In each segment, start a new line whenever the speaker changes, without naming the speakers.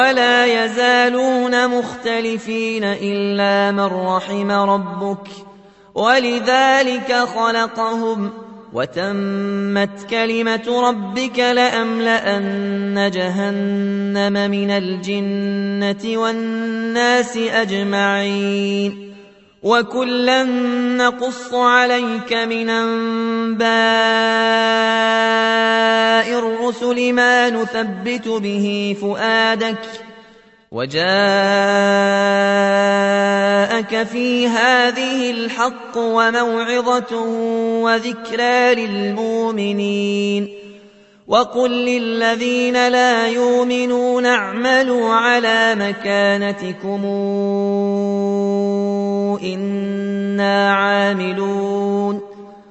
ولا يزالون مختلفين إلا من رحم ربك ولذلك خلقهم وتمت كلمة ربك لأملأن جهنم من الجنة والناس أجمعين وكلا نقص عليك من أنباء الرسل ما نثبت به فؤادك وجاءك في هذه الحق وموعظة وذكرى للمؤمنين وقل للذين لا يؤمنون اعملوا على مكانتكم إنا عاملون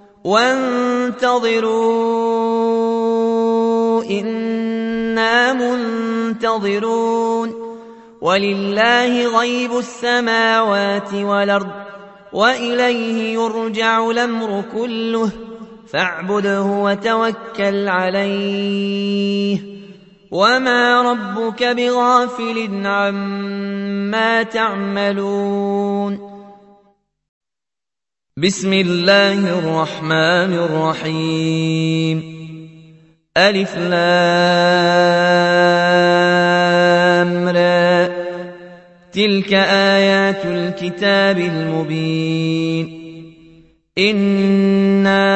وانتظروا إنا منتظرون ولله غيب السماوات والأرض وإليه يرجع الأمر كله فاعبده وتوكل عليه وما ربك بغافل عما تعملون بسم الله الرحمن الرحيم ألف لام را تلك آيات الكتاب المبين إنا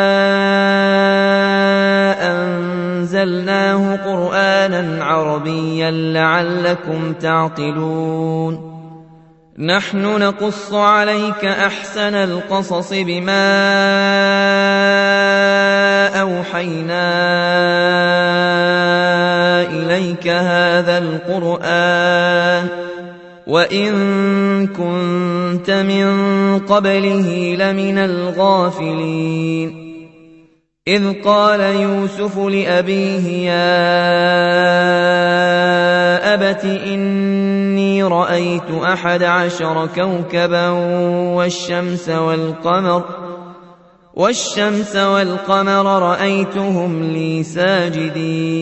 أنزلناه قرآنا عربيا لعلكم تعقلون نحن نقص عليك أحسن القصص بما أوحينا إليك هذا القرآن وإن كنت من قبله لمن الغافلين إذ قال يوسف لأبيه يا أبت إني رأيت 11 كوكبا والشمس والقمر رأيتهم لي ساجدين